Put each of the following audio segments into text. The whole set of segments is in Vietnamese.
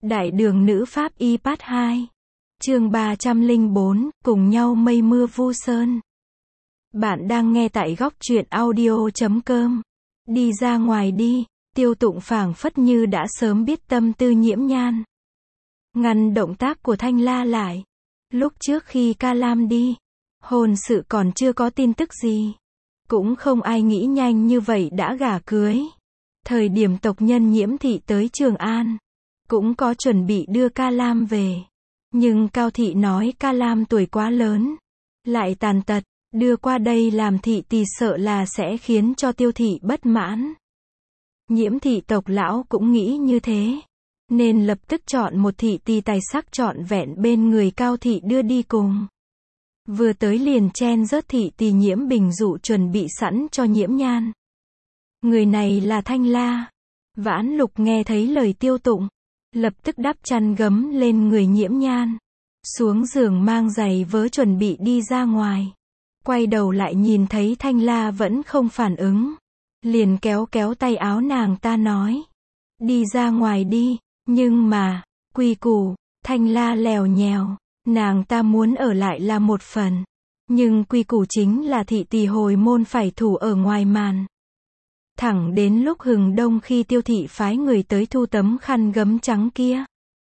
Đại đường nữ pháp y part 2. Chương 304, cùng nhau mây mưa vu sơn. Bạn đang nghe tại góc truyện audio.com. Đi ra ngoài đi, Tiêu Tụng phảng phất như đã sớm biết tâm tư Nhiễm Nhan. Ngăn động tác của Thanh La lại. Lúc trước khi Ca Lam đi, hôn sự còn chưa có tin tức gì. Cũng không ai nghĩ nhanh như vậy đã gả cưới. Thời điểm tộc nhân Nhiễm thị tới Trường An, cũng có chuẩn bị đưa Ca Lam về. Nhưng Cao thị nói Ca Lam tuổi quá lớn, lại tàn tật, đưa qua đây làm thị tỳ sợ là sẽ khiến cho Tiêu thị bất mãn. Nhiễm thị tộc lão cũng nghĩ như thế, nên lập tức chọn một thị tỳ tài sắc trọn vẹn bên người Cao thị đưa đi cùng. Vừa tới liền chen rớt thị tỳ Nhiễm Bình dụ chuẩn bị sẵn cho Nhiễm Nhan. Người này là Thanh La. Vãn Lục nghe thấy lời Tiêu Tụng, lập tức đắp chăn gấm lên người Nhiễm Nhan, xuống giường mang giày vớ chuẩn bị đi ra ngoài. Quay đầu lại nhìn thấy Thanh La vẫn không phản ứng, liền kéo kéo tay áo nàng ta nói, đi ra ngoài đi. Nhưng mà, quy củ, Thanh La lèo nhèo, nàng ta muốn ở lại là một phần, nhưng quy củ chính là thị tỳ hồi môn phải thủ ở ngoài màn. Thẳng đến lúc hừng đông khi Tiêu thị phái người tới thu tấm khăn gấm trắng kia,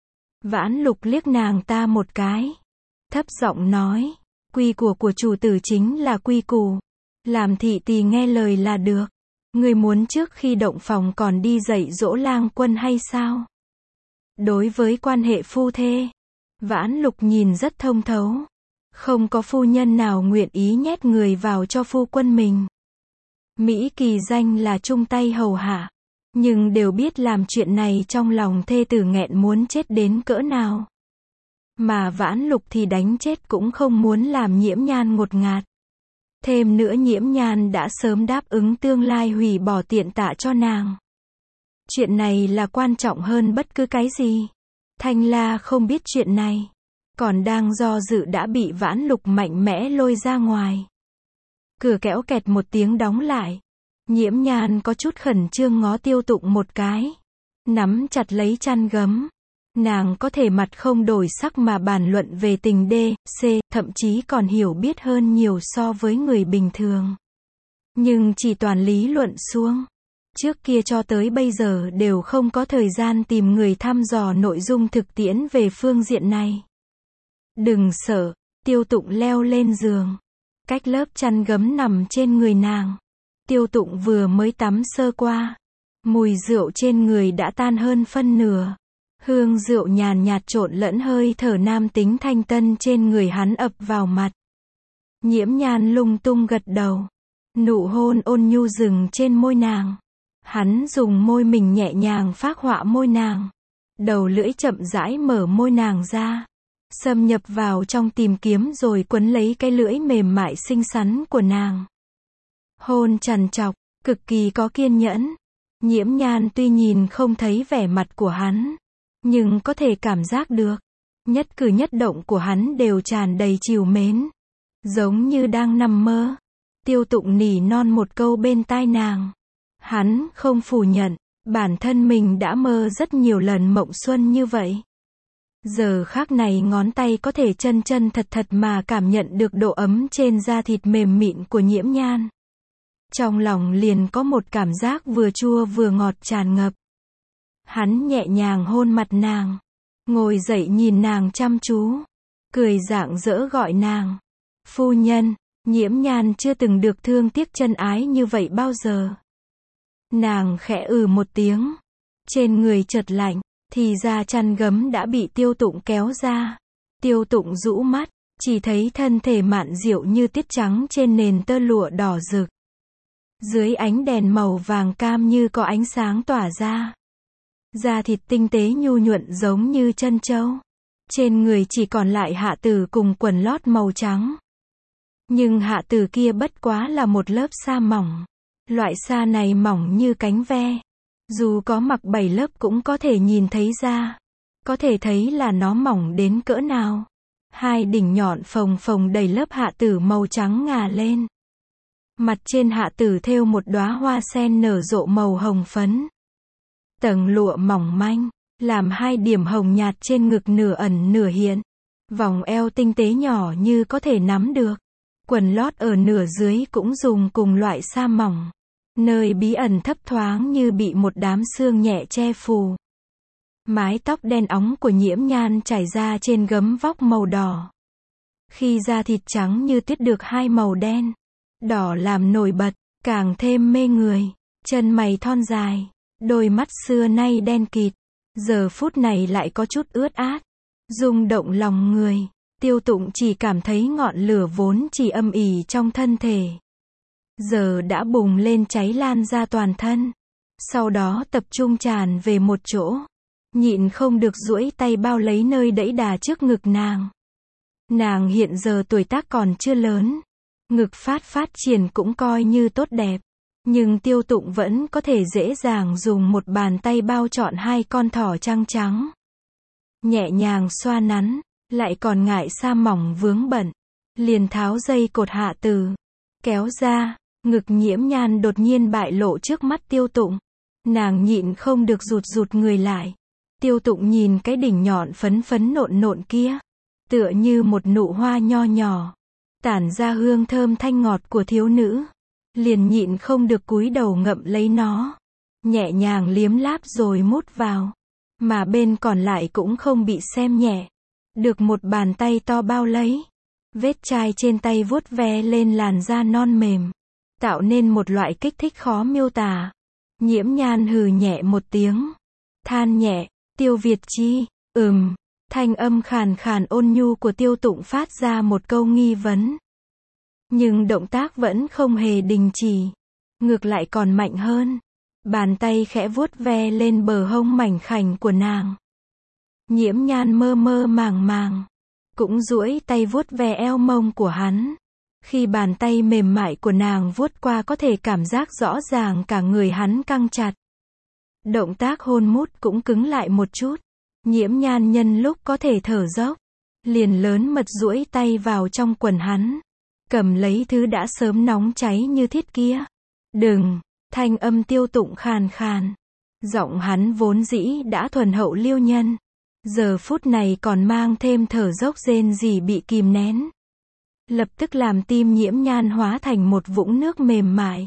Vãn Lục liếc nàng ta một cái, thấp giọng nói, quy củ của chủ tử chính là quy củ, làm thị tỳ nghe lời là được. Người muốn trước khi động phòng còn đi dạy dỗ lang quân hay sao? Đối với quan hệ phu thê, Vãn Lục nhìn rất thông thấu, không có phu nhân nào nguyện ý nhét người vào cho phu quân mình. Mỹ kỳ danh là chung tay hầu hạ, nhưng đều biết làm chuyện này trong lòng thê tử nghẹn muốn chết đến cỡ nào. Mà Vãn Lục thì đánh chết cũng không muốn làm Nhiễm Nhan ngột ngạt. Thêm nữa Nhiễm Nhan đã sớm đáp ứng tương lai hủy bỏ tiện tạ cho nàng. Chuyện này là quan trọng hơn bất cứ cái gì. Thanh La không biết chuyện này, còn đang do dự đã bị Vãn Lục mạnh mẽ lôi ra ngoài. Cửa kéo kẹt một tiếng đóng lại. Nhiễm Nhan có chút khẩn trương ngó Tiêu Tụng một cái, nắm chặt lấy chăn gấm. Nàng có thể mặt không đổi sắc mà bàn luận về tình D.C, thậm chí còn hiểu biết hơn nhiều so với người bình thường. Nhưng chỉ toàn lý luận suông. Trước kia cho tới bây giờ đều không có thời gian tìm người thăm dò nội dung thực tiễn về phương diện này. Đừng sợ, Tiêu Tụng leo lên giường, cách lớp chăn gấm nằm trên người nàng. Tiêu Tụng vừa mới tắm sơ qua, mùi rượu trên người đã tan hơn phân nửa. Hương rượu nhàn nhạt trộn lẫn hơi thở nam tính thanh tân trên người hắn ập vào mặt. Nhiễm Nhan lung tung gật đầu. Nụ hôn ôn nhu dừng trên môi nàng. Hắn dùng môi mình nhẹ nhàng phác họa môi nàng. Đầu lưỡi chậm rãi mở môi nàng ra, xâm nhập vào trong tìm kiếm rồi quấn lấy cái lưỡi mềm mại xinh xắn của nàng. Hôn trằn trọc, cực kỳ có kiên nhẫn. Nhiễm Nhan tuy nhìn không thấy vẻ mặt của hắn, nhưng có thể cảm giác được, nhất cử nhất động của hắn đều tràn đầy trìu mến, giống như đang nằm mơ. Tiêu Tụng nỉ non một câu bên tai nàng. Hắn không phủ nhận, bản thân mình đã mơ rất nhiều lần mộng xuân như vậy. Giờ khắc này ngón tay có thể chân chân thật thật mà cảm nhận được độ ấm trên da thịt mềm mịn của Nhiễm Nhan. Trong lòng liền có một cảm giác vừa chua vừa ngọt tràn ngập. Hắn nhẹ nhàng hôn mặt nàng, ngồi dậy nhìn nàng chăm chú, cười rạng rỡ gọi nàng phu nhân. Nhiễm Nhan chưa từng được thương tiếc chân ái như vậy bao giờ. Nàng khẽ một tiếng, trên người chợt lạnh, thì ra chăn gấm đã bị Tiêu Tụng kéo ra. Tiêu Tụng rũ mắt, chỉ thấy thân thể mạn diệu như tiết trắng trên nền tơ lụa đỏ rực. Dưới ánh đèn màu vàng cam như có ánh sáng tỏa ra. Da thịt tinh tế nhu nhuận giống như trân châu. Trên người chỉ còn lại hạ tử cùng quần lót màu trắng. Nhưng hạ tử kia bất quá là một lớp sa mỏng. Loại sa này mỏng như cánh ve. Dù có mặc 7 lớp cũng có thể nhìn thấy ra. Có thể thấy là nó mỏng đến cỡ nào. Hai đỉnh nhọn phồng phồng đầy lớp hạ tử màu trắng ngà lên. Mặt trên hạ tử thêu một đóa hoa sen nở rộ màu hồng phấn. Tầng lụa mỏng manh, làm hai điểm hồng nhạt trên ngực nửa ẩn nửa hiện. Vòng eo tinh tế nhỏ như có thể nắm được. Quần lót ở nửa dưới cũng dùng cùng loại sa mỏng. Nơi bí ẩn thấp thoáng như bị một đám sương nhẹ che phủ. Mái tóc đen óng của Nhiễm Nhan trải ra trên gấm vóc màu đỏ. Khi da thịt trắng như tuyết được hai màu đen, đỏ làm nổi bật, càng thêm mê người. Chân mày thon dài, đôi mắt xưa nay đen kịt, giờ phút này lại có chút ướt át, rung động lòng người. Tiêu Tụng chỉ cảm thấy ngọn lửa vốn chỉ âm ỉ trong thân thể, giờ đã bùng lên cháy lan ra toàn thân. Sau đó tập trung tràn về một chỗ, nhịn không được duỗi tay bao lấy nơi đẫy đà trước ngực nàng. Nàng hiện giờ tuổi tác còn chưa lớn, ngực phát triển cũng coi như tốt đẹp, nhưng Tiêu Tụng vẫn có thể dễ dàng dùng một bàn tay bao trọn hai con thỏ trăng trắng. Nhẹ nhàng xoa nắn, lại còn ngại sa mỏng vướng bẩn, liền tháo dây cột hạ từ, kéo ra, ngực Nhiễm Nhan đột nhiên bại lộ trước mắt Tiêu Tụng. Nàng nhịn không được rụt người lại. Tiêu Tụng nhìn cái đỉnh nhọn phấn nộn kia, tựa như một nụ hoa nho nhỏ, tản ra hương thơm thanh ngọt của thiếu nữ, liền nhịn không được cúi đầu ngậm lấy nó, nhẹ nhàng liếm láp rồi mút vào, mà bên còn lại cũng không bị xem nhẹ, được một bàn tay to bao lấy. Vết chai trên tay vuốt ve lên làn da non mềm, tạo nên một loại kích thích khó miêu tả. Nhiễm Nhan hừ nhẹ một tiếng, than nhẹ, Tiêu Việt Chi, thanh âm khàn khàn ôn nhu của Tiêu Tụng phát ra một câu nghi vấn. Nhưng động tác vẫn không hề đình chỉ, ngược lại còn mạnh hơn. Bàn tay khẽ vuốt ve lên bờ hông mảnh khảnh của nàng. Nhiễm Nhan mơ màng, cũng duỗi tay vuốt ve eo mông của hắn. Khi bàn tay mềm mại của nàng vuốt qua có thể cảm giác rõ ràng cả người hắn căng chặt. Động tác hôn mút cũng cứng lại một chút. Nhiễm Nhan nhân lúc có thể thở dốc, liền lớn mật duỗi tay vào trong quần hắn, cầm lấy thứ đã sớm nóng cháy như thiết kia. Đừng, thanh âm Tiêu Tụng khàn khàn. Giọng hắn vốn dĩ đã thuần hậu liêu nhân, giờ phút này còn mang thêm thở dốc rên rỉ bị kìm nén. Lập tức làm tim Nhiễm Nhan hóa thành một vũng nước mềm mại.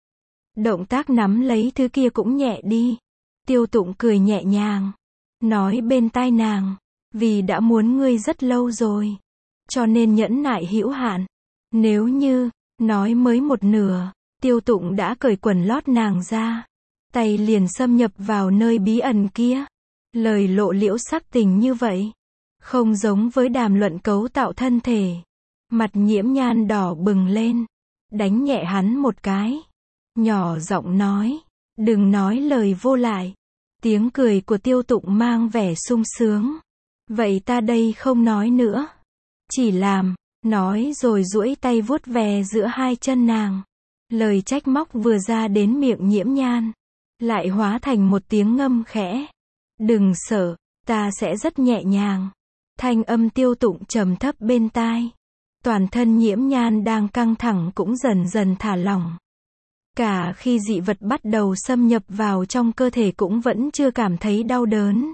Động tác nắm lấy thứ kia cũng nhẹ đi. Tiêu Tụng cười nhẹ nhàng, nói bên tai nàng, vì đã muốn ngươi rất lâu rồi, cho nên nhẫn nại hữu hạn. Nếu như, nói mới một nửa, Tiêu Tụng đã cởi quần lót nàng ra, tay liền xâm nhập vào nơi bí ẩn kia. Lời lộ liễu sắc tình như vậy, không giống với đàm luận cấu tạo thân thể. Mặt Nhiễm Nhan đỏ bừng lên, đánh nhẹ hắn một cái, nhỏ giọng nói, đừng nói lời vô lại. Tiếng cười của Tiêu Tụng mang vẻ sung sướng. Vậy ta đây không nói nữa, chỉ làm, nói rồi duỗi tay vuốt ve giữa hai chân nàng. Lời trách móc vừa ra đến miệng Nhiễm Nhan, lại hóa thành một tiếng ngâm khẽ. Đừng sợ, ta sẽ rất nhẹ nhàng. Thanh âm Tiêu Tụng trầm thấp bên tai. Toàn thân Nhiễm Nhan đang căng thẳng cũng dần dần thả lỏng. Cả khi dị vật bắt đầu xâm nhập vào trong cơ thể cũng vẫn chưa cảm thấy đau đớn.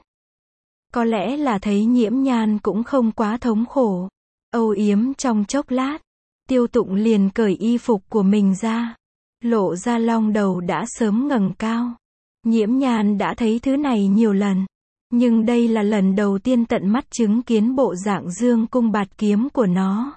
Có lẽ là thấy Nhiễm Nhan cũng không quá thống khổ. Âu yếm trong chốc lát, Tiêu Tụng liền cởi y phục của mình ra, lộ ra long đầu đã sớm ngẩng cao. Nhiễm Nhan đã thấy thứ này nhiều lần, nhưng đây là lần đầu tiên tận mắt chứng kiến bộ dạng dương cung bạt kiếm của nó.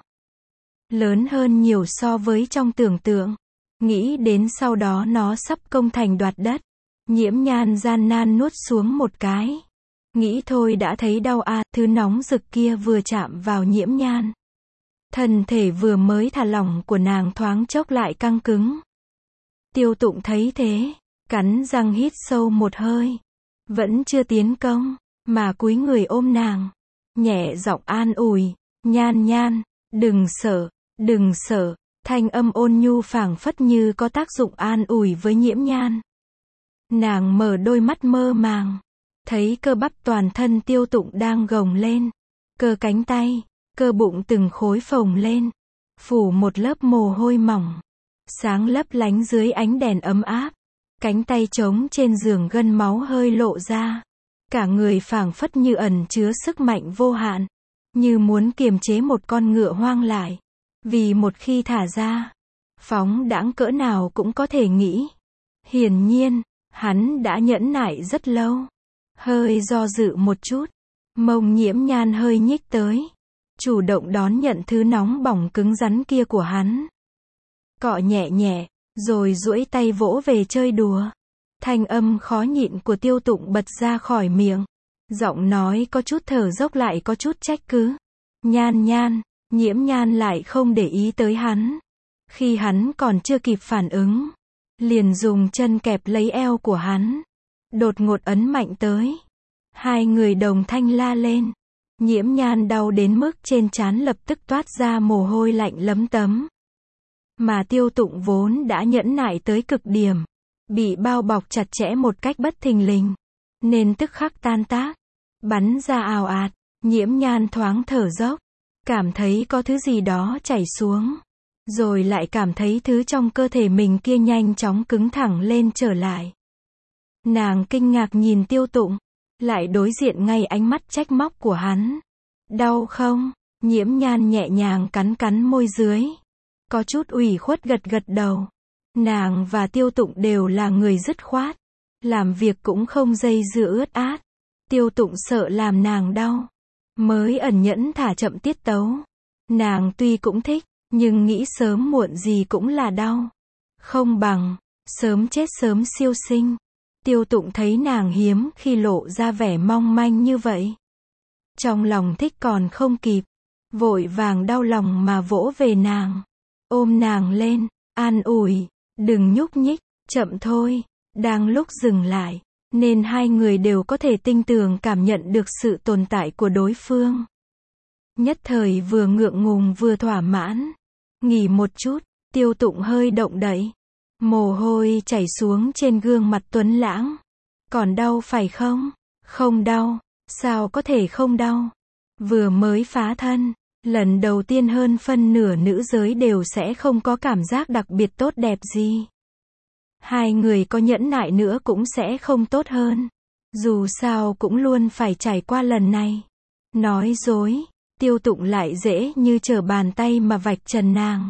Lớn hơn nhiều so với trong tưởng tượng. Nghĩ đến sau đó nó sắp công thành đoạt đất. Nhiễm Nhan gian nan nuốt xuống một cái. Nghĩ thôi đã thấy đau à, thứ nóng rực kia vừa chạm vào Nhiễm Nhan. Thân thể vừa mới thả lỏng của nàng thoáng chốc lại căng cứng. Tiêu Tụng thấy thế, cắn răng hít sâu một hơi. Vẫn chưa tiến công, mà cúi người ôm nàng. Nhẹ giọng an ủi, Nhan Nhan, đừng sợ, đừng sợ. Thanh âm ôn nhu phảng phất như có tác dụng an ủi với Nhiễm Nhan. Nàng mở đôi mắt mơ màng, thấy cơ bắp toàn thân Tiêu Tụng đang gồng lên, cơ cánh tay, cơ bụng từng khối phồng lên, phủ một lớp mồ hôi mỏng, sáng lấp lánh dưới ánh đèn ấm áp. Cánh tay trống trên giường gân máu hơi lộ ra, Cả người phảng phất như ẩn chứa sức mạnh vô hạn, như muốn kiềm chế một con ngựa hoang lại. Vì một khi thả ra, phóng đãng cỡ nào cũng có thể nghĩ. Hiển nhiên, hắn đã nhẫn nại rất lâu. Hơi do dự một chút, mông Nhiễm Nhan hơi nhích tới, chủ động đón nhận thứ nóng bỏng cứng rắn kia của hắn. Cọ nhẹ nhẹ, rồi duỗi tay vỗ về chơi đùa. Thanh âm khó nhịn của Tiêu Tụng bật ra khỏi miệng. Giọng nói có chút thở dốc lại có chút trách cứ. Nhan Nhan, Nhiễm Nhan lại không để ý tới hắn. Khi hắn còn chưa kịp phản ứng, liền dùng chân kẹp lấy eo của hắn. Đột ngột ấn mạnh tới. Hai người đồng thanh la lên. Nhiễm Nhan đau đến mức trên trán lập tức toát ra mồ hôi lạnh lấm tấm. Mà Tiêu Tụng vốn đã nhẫn nại tới cực điểm, bị bao bọc chặt chẽ một cách bất thình lình, nên tức khắc tan tác, bắn ra ào ạt. Nhiễm Nhan thoáng thở dốc, cảm thấy có thứ gì đó chảy xuống, rồi lại cảm thấy thứ trong cơ thể mình kia nhanh chóng cứng thẳng lên trở lại. Nàng kinh ngạc nhìn Tiêu Tụng, lại đối diện ngay ánh mắt trách móc của hắn. Đau không? Nhiễm Nhan nhẹ nhàng cắn cắn môi dưới, có chút ủy khuất gật gật đầu. Nàng và Tiêu Tụng đều là người dứt khoát, làm việc cũng không dây dưa ướt át. Tiêu Tụng sợ làm nàng đau, mới ẩn nhẫn thả chậm tiết tấu. Nàng tuy cũng thích, nhưng nghĩ sớm muộn gì cũng là đau. Không bằng sớm chết sớm siêu sinh. Tiêu Tụng thấy nàng hiếm khi lộ ra vẻ mong manh như vậy. Trong lòng thích còn không kịp, vội vàng đau lòng mà vỗ về nàng, ôm nàng lên, an ủi, đừng nhúc nhích, chậm thôi. Đang lúc dừng lại, nên hai người đều có thể tinh tường cảm nhận được sự tồn tại của đối phương. Nhất thời vừa ngượng ngùng vừa thỏa mãn. Nghỉ một chút, Tiêu Tụng hơi động đậy. Mồ hôi chảy xuống trên gương mặt tuấn lãng. Còn đau phải không? Không đau. Sao có thể không đau? Vừa mới phá thân, lần đầu tiên hơn phân nửa nữ giới đều sẽ không có cảm giác đặc biệt tốt đẹp gì. Hai người có nhẫn nại nữa cũng sẽ không tốt hơn. Dù sao cũng luôn phải trải qua lần này. Nói dối, Tiêu Tụng lại dễ như trở bàn tay mà vạch trần nàng.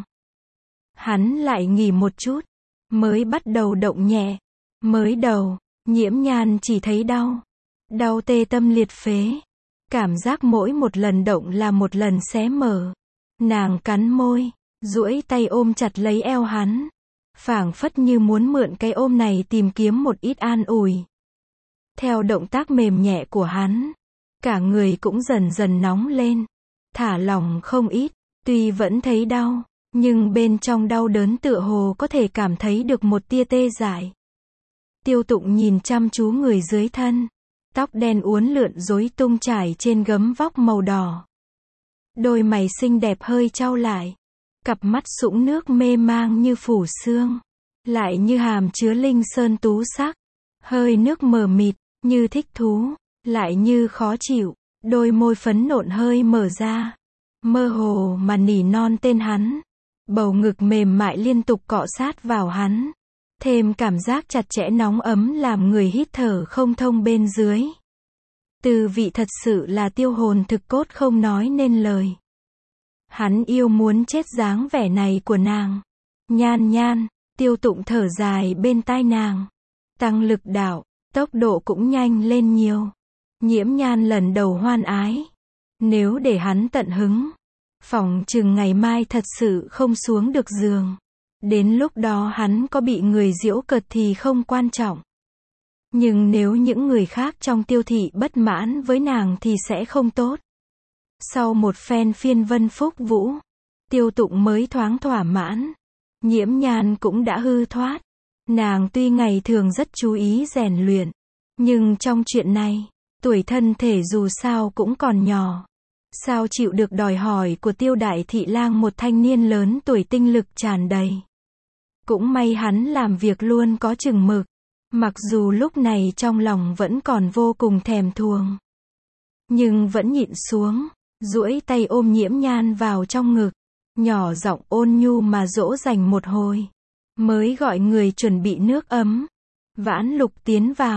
Hắn lại nghỉ một chút, mới bắt đầu động nhẹ. Mới đầu, Nhiễm Nhan chỉ thấy đau. Đau tê tâm liệt phế. Cảm giác mỗi một lần động là một lần xé mở. Nàng cắn môi, duỗi tay ôm chặt lấy eo hắn. Phảng phất như muốn mượn cái ôm này tìm kiếm một ít an ủi. Theo động tác mềm nhẹ của hắn, cả người cũng dần dần nóng lên. Thả lỏng không ít, tuy vẫn thấy đau, nhưng bên trong đau đớn tựa hồ có thể cảm thấy được một tia tê dại. Tiêu Tụng nhìn chăm chú người dưới thân. Tóc đen uốn lượn rối tung trải trên gấm vóc màu đỏ. Đôi mày xinh đẹp hơi chau lại. Cặp mắt sũng nước mê mang như phủ sương. Lại như hàm chứa linh sơn tú sắc. Hơi nước mờ mịt, như thích thú. Lại như khó chịu. Đôi môi phấn nộn hơi mở ra. Mơ hồ mà nỉ non tên hắn. Bầu ngực mềm mại liên tục cọ sát vào hắn. Thêm cảm giác chặt chẽ nóng ấm làm người hít thở không thông bên dưới. Tư vị thật sự là tiêu hồn thực cốt không nói nên lời. Hắn yêu muốn chết dáng vẻ này của nàng. Nhan Nhan, Tiêu Tụng thở dài bên tai nàng. Tăng lực đạo, tốc độ cũng nhanh lên nhiều. Nhiễm Nhan lần đầu hoan ái. Nếu để hắn tận hứng, phỏng chừng ngày mai thật sự không xuống được giường. Đến lúc đó hắn có bị người giễu cợt thì không quan trọng. Nhưng nếu những người khác trong Tiêu thị bất mãn với nàng thì sẽ không tốt. Sau một phen phiên vân phúc vũ, Tiêu Tụng mới thoáng thỏa mãn. Nhiễm Nhan cũng đã hư thoát. Nàng tuy ngày thường rất chú ý rèn luyện, nhưng trong chuyện này, tuổi thân thể dù sao cũng còn nhỏ. Sao chịu được đòi hỏi của Tiêu đại thị lang một thanh niên lớn tuổi tinh lực tràn đầy. Cũng may hắn làm việc luôn có chừng mực. Mặc dù lúc này trong lòng vẫn còn vô cùng thèm thuồng, nhưng vẫn nhịn xuống, duỗi tay ôm Nhiễm Nhan vào trong ngực, nhỏ giọng ôn nhu mà dỗ dành một hồi, mới gọi người chuẩn bị nước ấm. Vãn Lục tiến vào,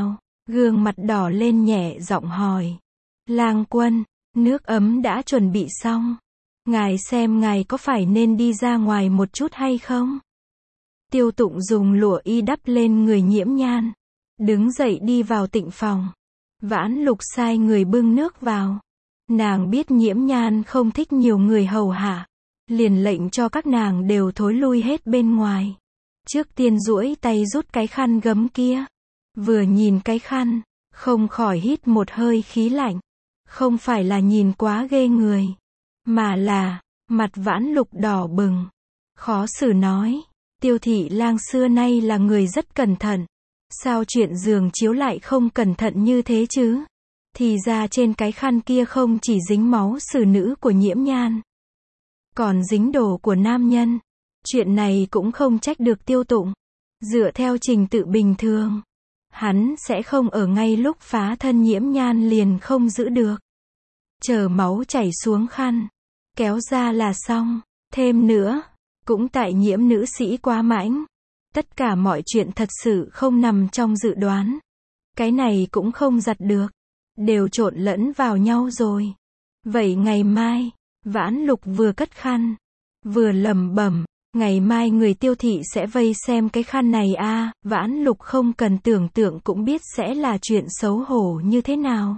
gương mặt đỏ lên nhẹ giọng hỏi. Lang quân, nước ấm đã chuẩn bị xong. Ngài xem ngài có phải nên đi ra ngoài một chút hay không? Tiêu Tụng dùng lụa y đắp lên người Nhiễm Nhan. Đứng dậy đi vào tịnh phòng. Vãn Lục sai người bưng nước vào. Nàng biết Nhiễm Nhan không thích nhiều người hầu hạ. Liền lệnh cho các nàng đều thối lui hết bên ngoài. Trước tiên duỗi tay rút cái khăn gấm kia. Vừa nhìn cái khăn, không khỏi hít một hơi khí lạnh. Không phải là nhìn quá ghê người, mà là, mặt Vãn Lục đỏ bừng. Khó xử nói, Tiêu thị lang xưa nay là người rất cẩn thận. Sao chuyện giường chiếu lại không cẩn thận như thế chứ? Thì ra trên cái khăn kia không chỉ dính máu xử nữ của Nhiễm Nhan, còn dính đồ của nam nhân. Chuyện này cũng không trách được Tiêu Tụng. Dựa theo trình tự bình thường, hắn sẽ không ở ngay lúc phá thân Nhiễm Nhan liền không giữ được. Chờ máu chảy xuống khăn, kéo ra là xong. Thêm nữa, cũng tại Nhiễm nữ sĩ quá mãnh. Tất cả mọi chuyện thật sự không nằm trong dự đoán. Cái này cũng không giặt được. Đều trộn lẫn vào nhau rồi. Vậy ngày mai, Vãn Lục vừa cất khăn, vừa lẩm bẩm, ngày mai người Tiêu thị sẽ vây xem cái khăn này a. Vãn Lục không cần tưởng tượng cũng biết sẽ là chuyện xấu hổ như thế nào.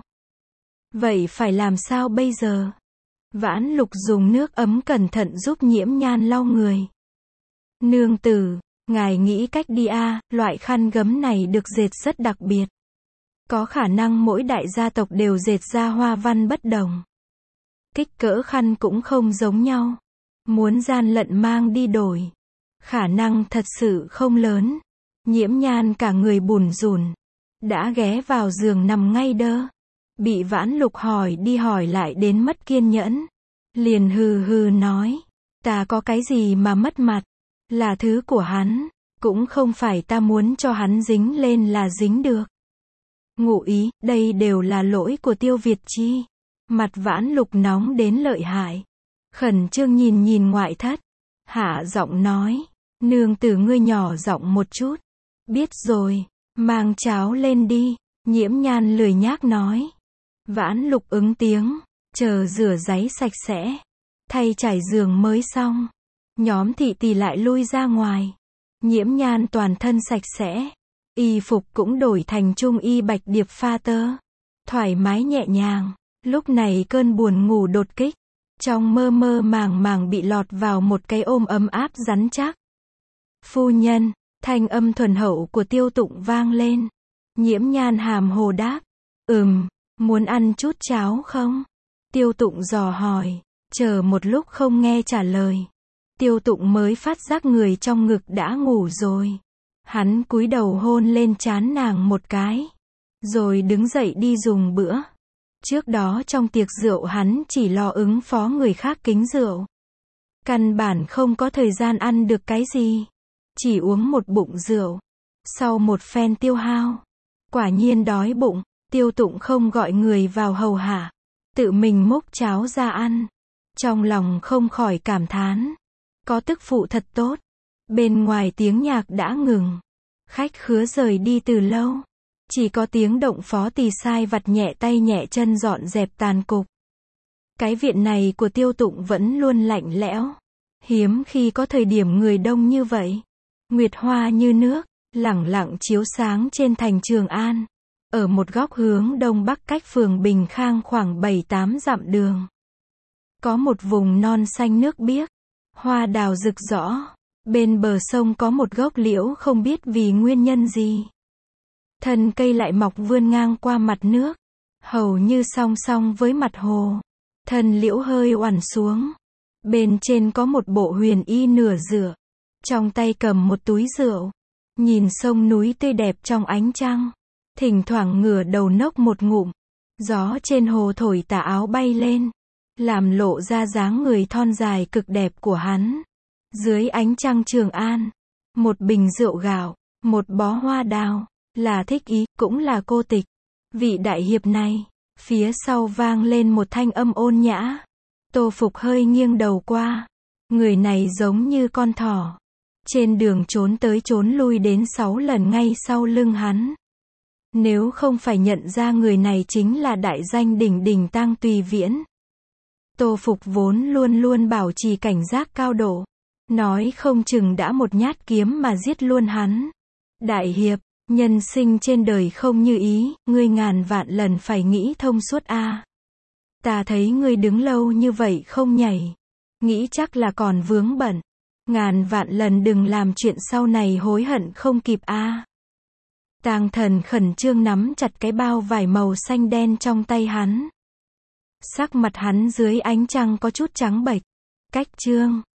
Vậy phải làm sao bây giờ? Vãn Lục dùng nước ấm cẩn thận giúp Nhiễm Nhan lau người. Nương tử, ngài nghĩ cách đi a. Loại khăn gấm này được dệt rất đặc biệt. Có khả năng mỗi đại gia tộc đều dệt ra hoa văn bất đồng. Kích cỡ khăn cũng không giống nhau. Muốn gian lận mang đi đổi, khả năng thật sự không lớn. Nhiễm Nhan cả người bủn rủn, đã ghé vào giường nằm ngay đơ. Bị Vãn Lục hỏi đi hỏi lại đến mất kiên nhẫn. Liền hừ hừ nói, ta có cái gì mà mất mặt, là thứ của hắn, cũng không phải ta muốn cho hắn dính lên là dính được. Ngụ ý, đây đều là lỗi của Tiêu Việt Chi. Mặt Vãn Lục nóng đến lợi hại. Khẩn trương nhìn nhìn ngoại thất. Hạ giọng nói, nương tử ngươi nhỏ giọng một chút. Biết rồi, mang cháo lên đi. Nhiễm Nhan lười nhác nói. Vãn Lục ứng tiếng, chờ rửa ráy sạch sẽ, thay trải giường mới xong. Nhóm thị tỳ lại lui ra ngoài. Nhiễm Nhan toàn thân sạch sẽ, y phục cũng đổi thành trung y bạch điệp pha tơ, thoải mái nhẹ nhàng. Lúc này cơn buồn ngủ đột kích, trong mơ mơ màng màng bị lọt vào một cái ôm ấm áp rắn chắc. Phu nhân, thanh âm thuần hậu của Tiêu Tụng vang lên. Nhiễm Nhan hàm hồ đáp, muốn ăn chút cháo không? Tiêu Tụng dò hỏi, chờ một lúc không nghe trả lời. Tiêu Tụng mới phát giác người trong ngực đã ngủ rồi. Hắn cúi đầu hôn lên trán nàng một cái, rồi đứng dậy đi dùng bữa. Trước đó trong tiệc rượu hắn chỉ lo ứng phó người khác kính rượu. Căn bản không có thời gian ăn được cái gì. Chỉ uống một bụng rượu. Sau một phen tiêu hao, quả nhiên đói bụng. Tiêu Tụng không gọi người vào hầu hạ, tự mình múc cháo ra ăn. Trong lòng không khỏi cảm thán, có tức phụ thật tốt. Bên ngoài tiếng nhạc đã ngừng, khách khứa rời đi từ lâu. Chỉ có tiếng động phó tỳ sai vặt nhẹ tay nhẹ chân dọn dẹp tàn cục. Cái viện này của Tiêu Tụng vẫn luôn lạnh lẽo. Hiếm khi có thời điểm người đông như vậy. Nguyệt hoa như nước, lẳng lặng chiếu sáng trên thành Trường An. Ở một góc hướng đông bắc cách phường Bình Khang khoảng 7-8 dặm đường. Có một vùng non xanh nước biếc, hoa đào rực rỡ. Bên bờ sông có một gốc liễu không biết vì nguyên nhân gì. Thân cây lại mọc vươn ngang qua mặt nước, hầu như song song với mặt hồ. Thân liễu hơi oằn xuống. Bên trên có một bộ huyền y nửa dựa. Trong tay cầm một túi rượu. Nhìn sông núi tươi đẹp trong ánh trăng. Thỉnh thoảng ngửa đầu nốc một ngụm. Gió trên hồ thổi tà áo bay lên, làm lộ ra dáng người thon dài cực đẹp của hắn. Dưới ánh trăng Trường An, một bình rượu gạo, một bó hoa đào, là thích ý, cũng là cô tịch. Vị đại hiệp này, phía sau vang lên một thanh âm ôn nhã. Tô Phục hơi nghiêng đầu qua. Người này giống như con thỏ. Trên đường trốn tới trốn lui đến 6 lần ngay sau lưng hắn. Nếu không phải nhận ra người này chính là đại danh đỉnh đỉnh Tang Tùy Viễn. Tô Phục vốn luôn luôn bảo trì cảnh giác cao độ. Nói không chừng đã một nhát kiếm mà giết luôn hắn. Đại hiệp, nhân sinh trên đời không như ý, ngươi ngàn vạn lần phải nghĩ thông suốt a. Ta thấy ngươi đứng lâu như vậy không nhảy. Nghĩ chắc là còn vướng bận. Ngàn vạn lần đừng làm chuyện sau này hối hận không kịp a. Tang Thần khẩn trương nắm chặt cái bao vải màu xanh đen trong tay hắn. Sắc mặt hắn dưới ánh trăng có chút trắng bệch. Cách chương